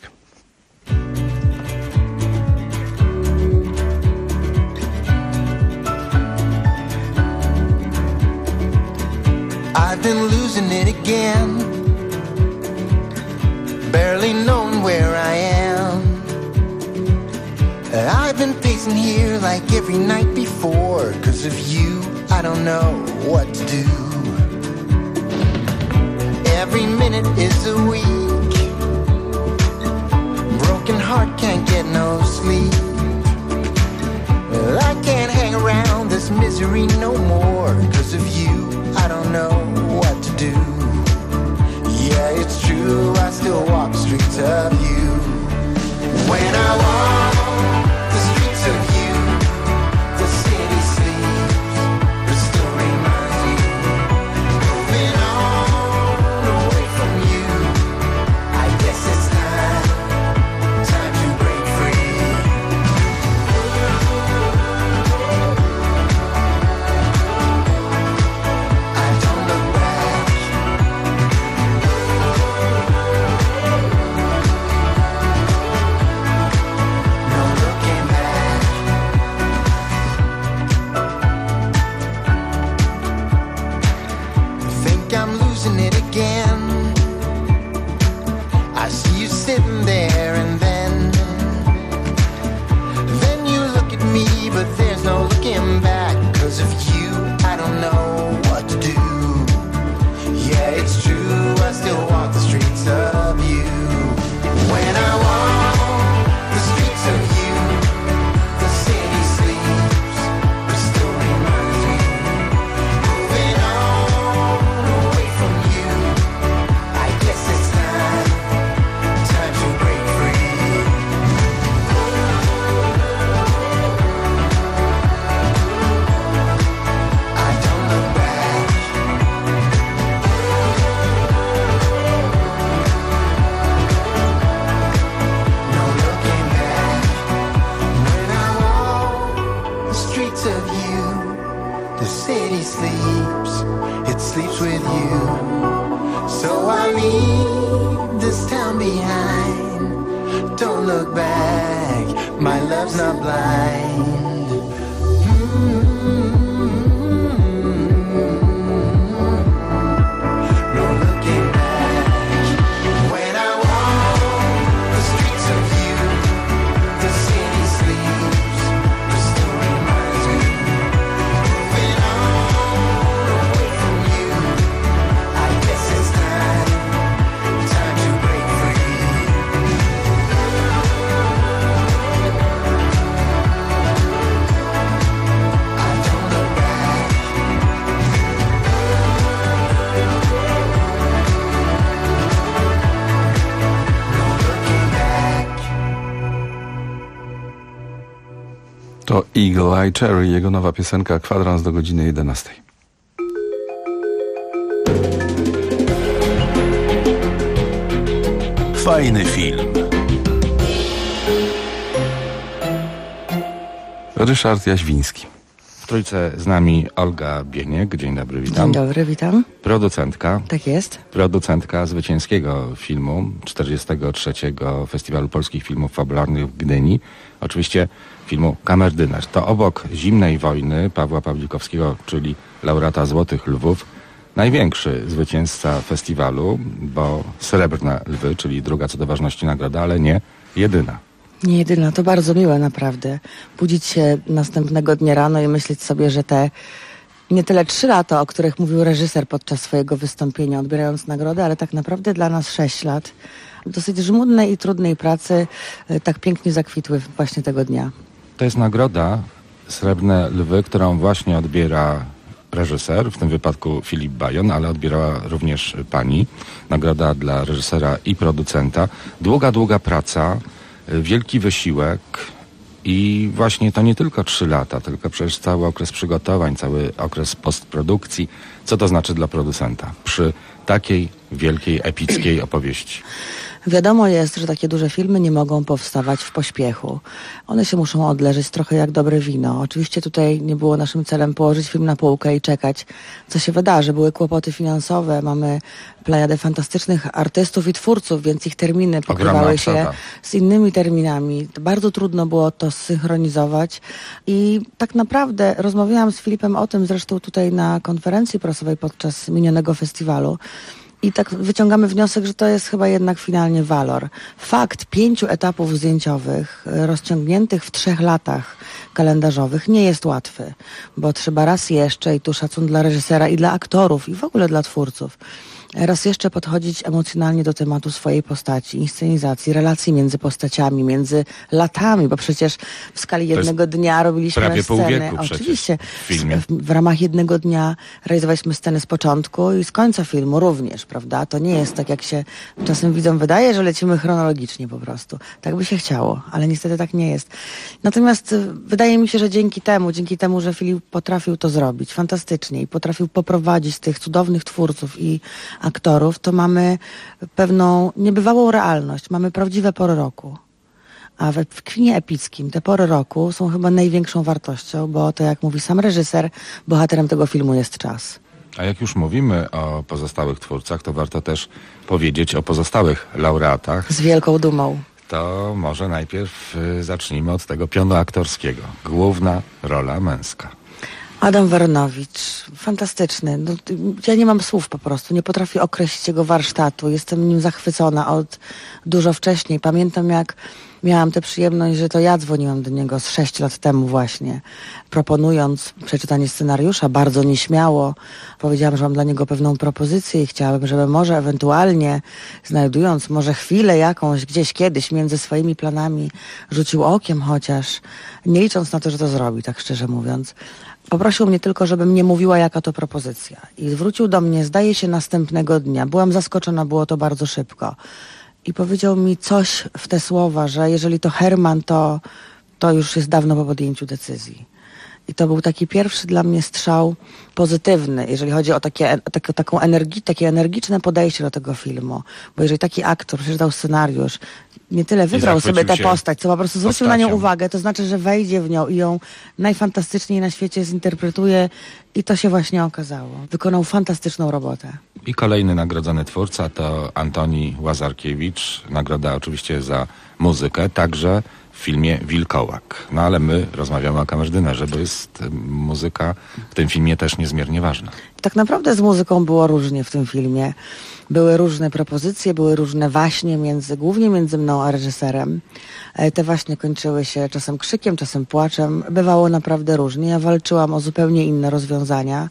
S17: I've been losing it again.
S6: barely knowing where I am. I've been pacing here like every night before. 'Cause of you, I don't know what to do. Every minute is a week. Broken heart can't get no sleep. Well, I can't hang around this misery no more. 'Cause of you, I don't know what to do. Yeah, it's true, I still walk the streets of you. When I walk the streets of you, the city sleeps, but still reminds me. Moving on away from you, I guess it's time to break free. I don't look back. No looking back. Think I'm losing it again. I see you sitting there and then you look at me, but there's no looking back. 'Cause of you, I don't know what to do. Yeah, it's true, I still walk the streets of you. When I walk the streets of you, the city sleeps, but still reminds me. Moving on away from you, I guess it's time to break free. I don't look back. No looking back. When I walk the streets of you, the city sleeps, it sleeps with you. So I leave this town behind. Don't look back, my love's not blind. No looking back. When I walk the streets of you, the city sleeps, but still reminds me. Moving on away from you, I guess it's time to break free. I don't look back. No looking back.
S16: To Eagle Eye Cherry, jego nowa piosenka, kwadrans do godziny 11.
S4: Fajny film.
S16: Ryszard Jaźwiński.
S7: W trójce z nami Olga Bieniek. Dzień dobry, witam.
S8: Dzień dobry, witam.
S7: Producentka.
S8: Tak jest.
S7: Producentka zwycięskiego filmu 43. Festiwalu Polskich Filmów Fabularnych w Gdyni. Oczywiście filmu Kamerdyner. To obok Zimnej Wojny Pawła Pawlikowskiego, czyli laureata Złotych Lwów, największy zwycięzca festiwalu, bo Srebrne Lwy, czyli druga co do ważności nagroda, ale nie jedyna.
S8: Nie jedyna, to bardzo miłe naprawdę. Budzić się następnego dnia rano i myśleć sobie, że te nie tyle 3 lata, o których mówił reżyser podczas swojego wystąpienia, odbierając nagrodę, ale tak naprawdę dla nas 6 lat dosyć żmudnej i trudnej pracy tak pięknie zakwitły właśnie tego dnia.
S7: To jest nagroda Srebrne Lwy, którą właśnie odbiera reżyser, w tym wypadku Filip Bajon, ale odbierała również pani. Nagroda dla reżysera i producenta. Długa praca, wielki wysiłek i właśnie to nie tylko 3 lata, tylko przecież cały okres przygotowań, cały okres postprodukcji. Co to znaczy dla producenta przy takiej wielkiej, epickiej opowieści?
S8: Wiadomo jest, że takie duże filmy nie mogą powstawać w pośpiechu. One się muszą odleżeć trochę jak dobre wino. Oczywiście tutaj nie było naszym celem położyć film na półkę i czekać, co się wydarzy. Były kłopoty finansowe, mamy plejadę fantastycznych artystów i twórców, więc ich terminy pokrywały się z innymi terminami. Bardzo trudno było to zsynchronizować i tak naprawdę rozmawiałam z Filipem o tym zresztą tutaj na konferencji prasowej podczas minionego festiwalu, I tak wyciągamy wniosek, że to jest chyba jednak finalnie walor. Fakt 5 etapów zdjęciowych rozciągniętych w 3 latach kalendarzowych nie jest łatwy, bo trzeba raz jeszcze, i tu szacun dla reżysera i dla aktorów i w ogóle dla twórców, raz jeszcze podchodzić emocjonalnie do tematu swojej postaci, inscenizacji, relacji między postaciami, między latami, bo przecież w skali jednego dnia robiliśmy
S7: prawie
S8: sceny.
S7: pół wieku
S8: Oczywiście.
S7: w filmie.
S8: W ramach jednego dnia realizowaliśmy sceny z początku i z końca filmu również, prawda? To nie jest tak, jak się czasem widzom wydaje, że lecimy chronologicznie po prostu. Tak by się chciało, ale niestety tak nie jest. Natomiast wydaje mi się, że dzięki temu, że Filip potrafił to zrobić fantastycznie i potrafił poprowadzić tych cudownych twórców i aktorów, to mamy pewną niebywałą realność. Mamy prawdziwe pory roku. A w kinie epickim te pory roku są chyba największą wartością, bo to, jak mówi sam reżyser, bohaterem tego filmu jest czas.
S7: A jak już mówimy o pozostałych twórcach, to warto też powiedzieć o pozostałych laureatach.
S8: Z wielką dumą.
S7: To może najpierw zacznijmy od tego pionu aktorskiego. Główna rola męska.
S8: Adam Waronowicz, fantastyczny. No, ja nie mam słów po prostu, nie potrafię określić jego warsztatu. Jestem nim zachwycona od dużo wcześniej. Pamiętam, jak miałam tę przyjemność, że to ja dzwoniłam do niego z 6 lat temu właśnie, proponując przeczytanie scenariusza bardzo nieśmiało. Powiedziałam, że mam dla niego pewną propozycję i chciałabym, żeby może ewentualnie, znajdując może chwilę jakąś gdzieś kiedyś między swoimi planami, rzucił okiem chociaż, nie licząc na to, że to zrobi, tak szczerze mówiąc. Poprosił mnie tylko, żebym nie mówiła, jaka to propozycja. I wrócił do mnie, zdaje się, następnego dnia. Byłam zaskoczona, było to bardzo szybko. I powiedział mi coś w te słowa, że jeżeli to Herman, to już jest dawno po podjęciu decyzji. I to był taki pierwszy dla mnie strzał pozytywny, jeżeli chodzi o takie energiczne podejście do tego filmu. Bo jeżeli taki aktor przeczytał scenariusz, nie tyle wybrał sobie tę postać, co po prostu zwrócił na nią uwagę, to znaczy, że wejdzie w nią i ją najfantastyczniej na świecie zinterpretuje i to się właśnie okazało. Wykonał fantastyczną robotę.
S7: I kolejny nagrodzony twórca to Antoni Łazarkiewicz. Nagroda oczywiście za muzykę, także w filmie Wilkołak. No ale my rozmawiamy o kamerdynerze, bo jest muzyka w tym filmie też niezmiernie ważna.
S8: Tak naprawdę z muzyką było różnie w tym filmie. Były różne propozycje, były różne waśnie, głównie między mną a reżyserem. Te waśnie kończyły się czasem krzykiem, czasem płaczem. Bywało naprawdę różnie. Ja walczyłam o zupełnie inne rozwiązania.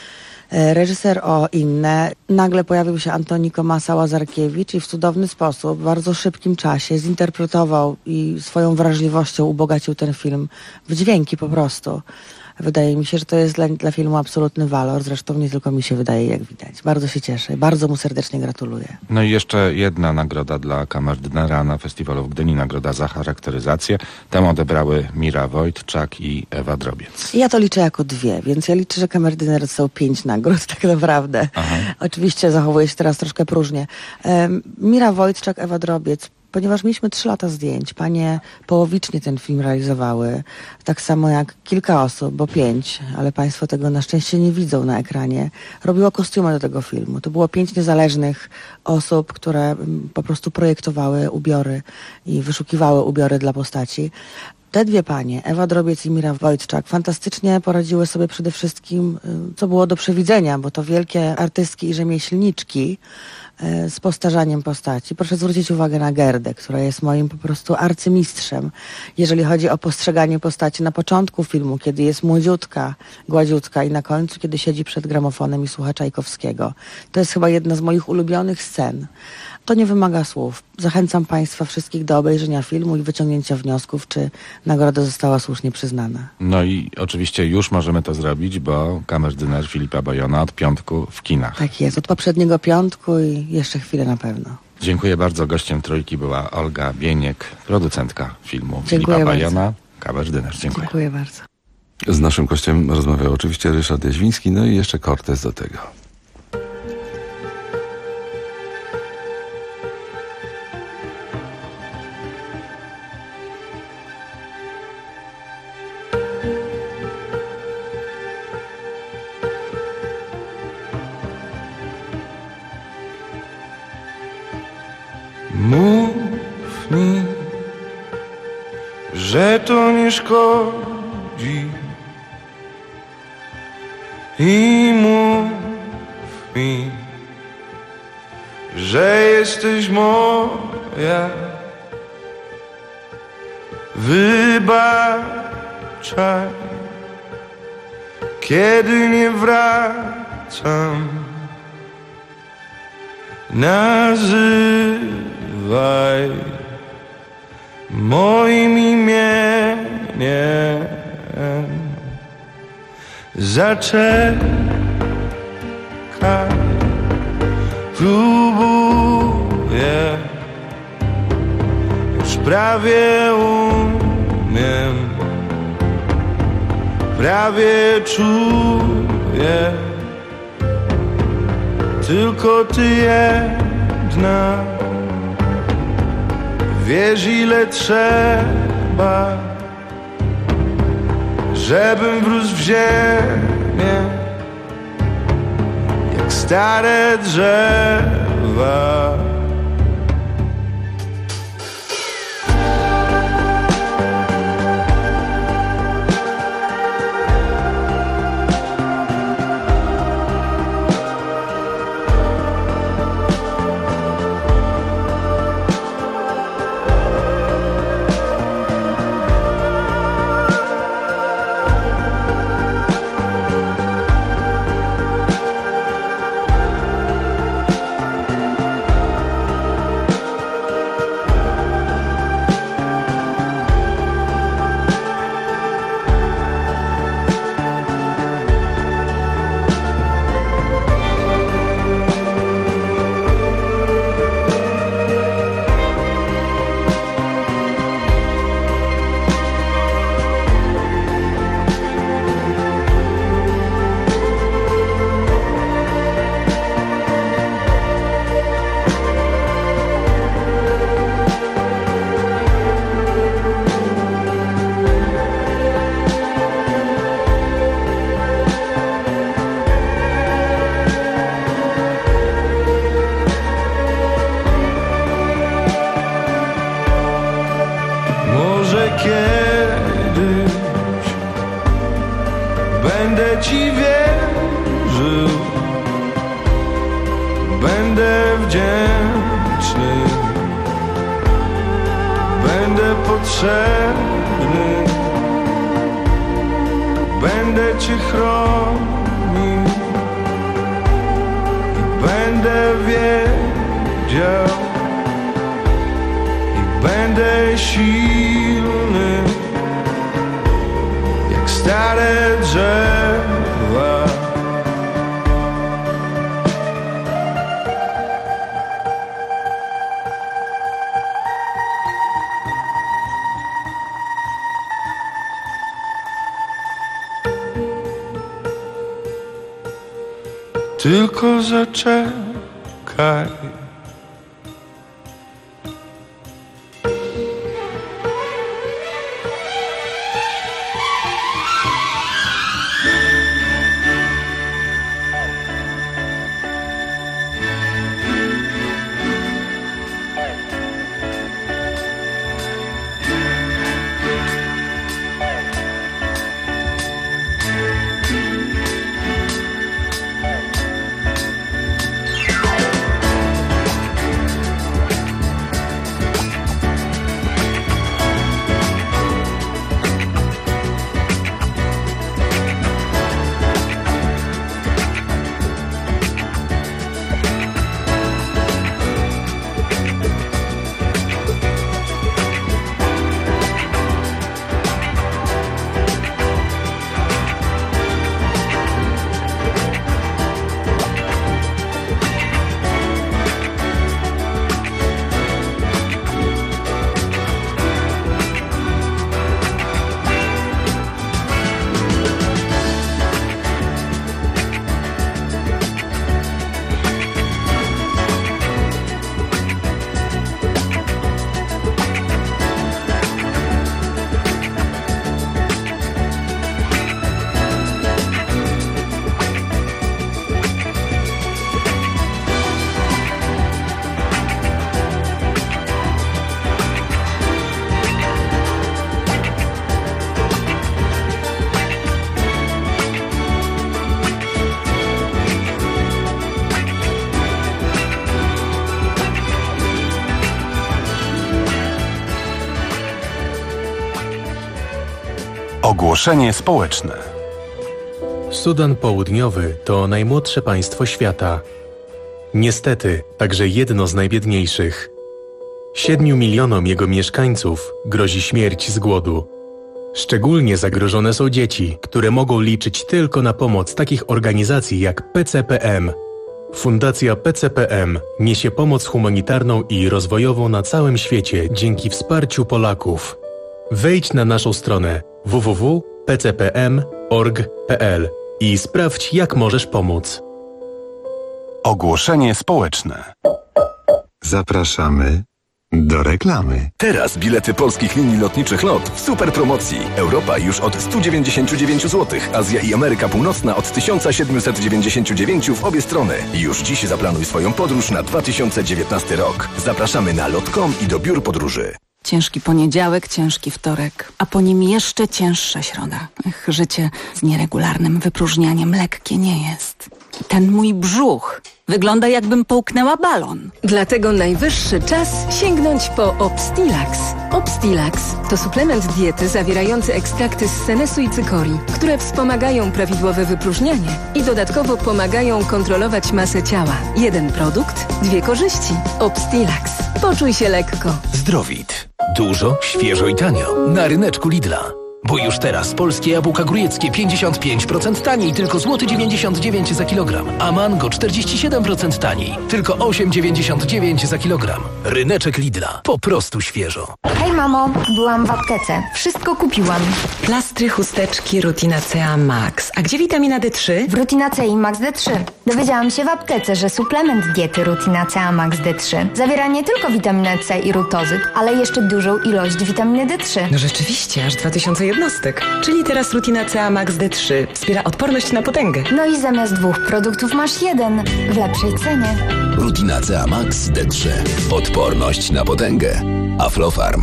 S8: Reżyser o inne. Nagle pojawił się Antoni Komasa-Łazarkiewicz i w cudowny sposób, w bardzo szybkim czasie zinterpretował i swoją wrażliwością ubogacił ten film w dźwięki po prostu. Wydaje mi się, że to jest dla filmu absolutny walor. Zresztą nie tylko mi się wydaje, jak widać. Bardzo się cieszę. Bardzo mu serdecznie gratuluję.
S7: No i jeszcze jedna nagroda dla kamerdynera na festiwalu w Gdyni. Nagroda za charakteryzację. Tę odebrały Mira Wojtczak i Ewa Drobiec.
S8: Ja to liczę jako 2, więc ja liczę, że kamerdyner dostał 5 nagród tak naprawdę. Aha. Oczywiście zachowuję się teraz troszkę próżnie. Mira Wojtczak, Ewa Drobiec. Ponieważ mieliśmy 3 lata zdjęć, panie połowicznie ten film realizowały, tak samo jak kilka osób, bo 5, ale państwo tego na szczęście nie widzą na ekranie, robiło kostiumy do tego filmu. To było 5 niezależnych osób, które po prostu projektowały ubiory i wyszukiwały ubiory dla postaci. Te 2 panie, Ewa Drobiec i Mira Wojtczak, fantastycznie poradziły sobie przede wszystkim, co było do przewidzenia, bo to wielkie artystki i rzemieślniczki, z postarzaniem postaci. Proszę zwrócić uwagę na Gerdę, która jest moim po prostu arcymistrzem, jeżeli chodzi o postrzeganie postaci na początku filmu, kiedy jest młodziutka, gładziutka i na końcu, kiedy siedzi przed gramofonem i słucha Czajkowskiego. To jest chyba jedna z moich ulubionych scen. To nie wymaga słów. Zachęcam państwa wszystkich do obejrzenia filmu i wyciągnięcia wniosków, czy nagroda została słusznie przyznana.
S7: No i oczywiście już możemy to zrobić, bo kamerdyner Filipa Bajona od piątku w kinach.
S8: Tak jest, od poprzedniego piątku i jeszcze chwilę na pewno.
S7: Dziękuję bardzo. Gościem Trójki była Olga Bieniek, producentka filmu
S8: Dziękuję
S7: Filipa
S8: bardzo.
S7: Bajona. Kamerdyner, dziękuję.
S8: Dziękuję bardzo.
S16: Z naszym gościem rozmawiał oczywiście Ryszard Jaźwiński, no i jeszcze Cortez do tego.
S17: Mów mi, że to nie szkodzi i mów mi, że jesteś moja. Wybaczaj, kiedy nie wracam. Nazywaj moim imieniem. Zaczekaj, próbuję, już prawie umiem, prawie czuję. Tylko ty jedna, wiesz ile trzeba, żebym wrósł w ziemię, jak stare drzewa. Kiedyś będę ci wierzył, będę wdzięczny, będę potrzebny, będę cię chronił i będę wiedział i będę silny jak stare drzewa. Tylko zaczekaj.
S4: Ogłoszenie społeczne.
S3: Sudan Południowy to najmłodsze państwo świata. Niestety, także jedno z najbiedniejszych. 7 milionom jego mieszkańców grozi śmierć z głodu. Szczególnie zagrożone są dzieci, które mogą liczyć tylko na pomoc takich organizacji jak PCPM. Fundacja PCPM niesie pomoc humanitarną i rozwojową na całym świecie dzięki wsparciu Polaków. Wejdź na naszą stronę www.pcpm.org.pl i sprawdź, jak możesz pomóc.
S4: Ogłoszenie społeczne.
S2: Zapraszamy do reklamy.
S9: Teraz bilety polskich linii lotniczych LOT w super promocji. Europa już od 199 zł, Azja i Ameryka Północna od 1799 w obie strony. Już dziś zaplanuj swoją podróż na 2019 rok. Zapraszamy na lot.com i do biur podróży.
S12: Ciężki poniedziałek, ciężki wtorek, a po nim jeszcze cięższa środa. Życie z nieregularnym wypróżnianiem lekkie nie jest. Ten mój brzuch wygląda, jakbym połknęła balon.
S11: Dlatego najwyższy czas sięgnąć po Obstilax. Obstilax to suplement diety zawierający ekstrakty z senesu i cykorii, które wspomagają prawidłowe wypróżnianie i dodatkowo pomagają kontrolować masę ciała. Jeden produkt, dwie korzyści. Obstilax. Poczuj się lekko.
S9: Zdrowit. Dużo, świeżo i tanio. Na ryneczku Lidla. Bo już teraz polskie jabłka grójeckie 55% taniej, tylko złoty 99 za kilogram. A mango 47% taniej, tylko 8,99 za kilogram. Ryneczek Lidla. Po prostu świeżo.
S13: Hej mamo, byłam w aptece. Wszystko kupiłam.
S24: Plastry, chusteczki, Rutina CA Max. A gdzie witamina D3?
S13: W Rutina C i Max D3. Dowiedziałam się w aptece, że suplement diety Rutina CA Max D3 zawiera nie tylko witaminę C i rutozyt, ale jeszcze dużą ilość witaminy D3.
S24: No rzeczywiście, aż 2000 jednostek. Czyli teraz Rutina CA Max D3 wspiera odporność na potęgę.
S13: No i zamiast 2 produktów masz 1 w lepszej cenie.
S9: Rutina CA Max D3. Odporność na potęgę. Aflofarm.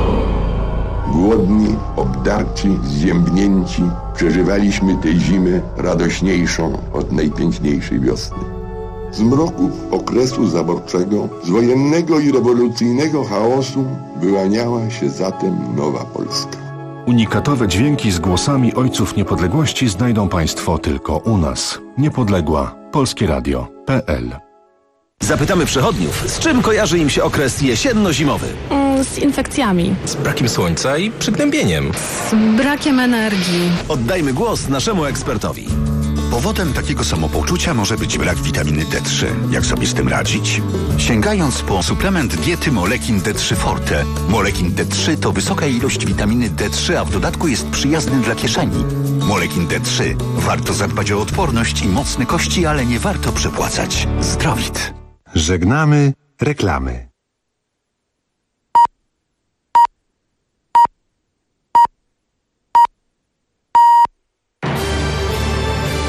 S25: Głodni, obdarci, zziębnięci, przeżywaliśmy tę zimę radośniejszą od najpiękniejszej wiosny. Z mroków okresu zaborczego, z wojennego i rewolucyjnego chaosu wyłaniała się zatem nowa Polska.
S26: Unikatowe dźwięki z głosami ojców niepodległości znajdą Państwo tylko u nas. Niepodległa. Polskie Radio.pl.
S9: Zapytamy przechodniów, z czym kojarzy im się okres jesienno-zimowy?
S27: Z infekcjami.
S9: Z brakiem słońca i przygnębieniem.
S27: Z brakiem energii.
S9: Oddajmy głos naszemu ekspertowi.
S28: Powodem takiego samopoczucia może być brak witaminy D3. Jak sobie z tym radzić? Sięgając po suplement diety Molekin D3 Forte. Molekin D3 to wysoka ilość witaminy D3, a w dodatku jest przyjazny dla kieszeni. Molekin D3. Warto zadbać o odporność i mocne kości, ale nie warto przepłacać. Zdrowit.
S2: Żegnamy reklamy.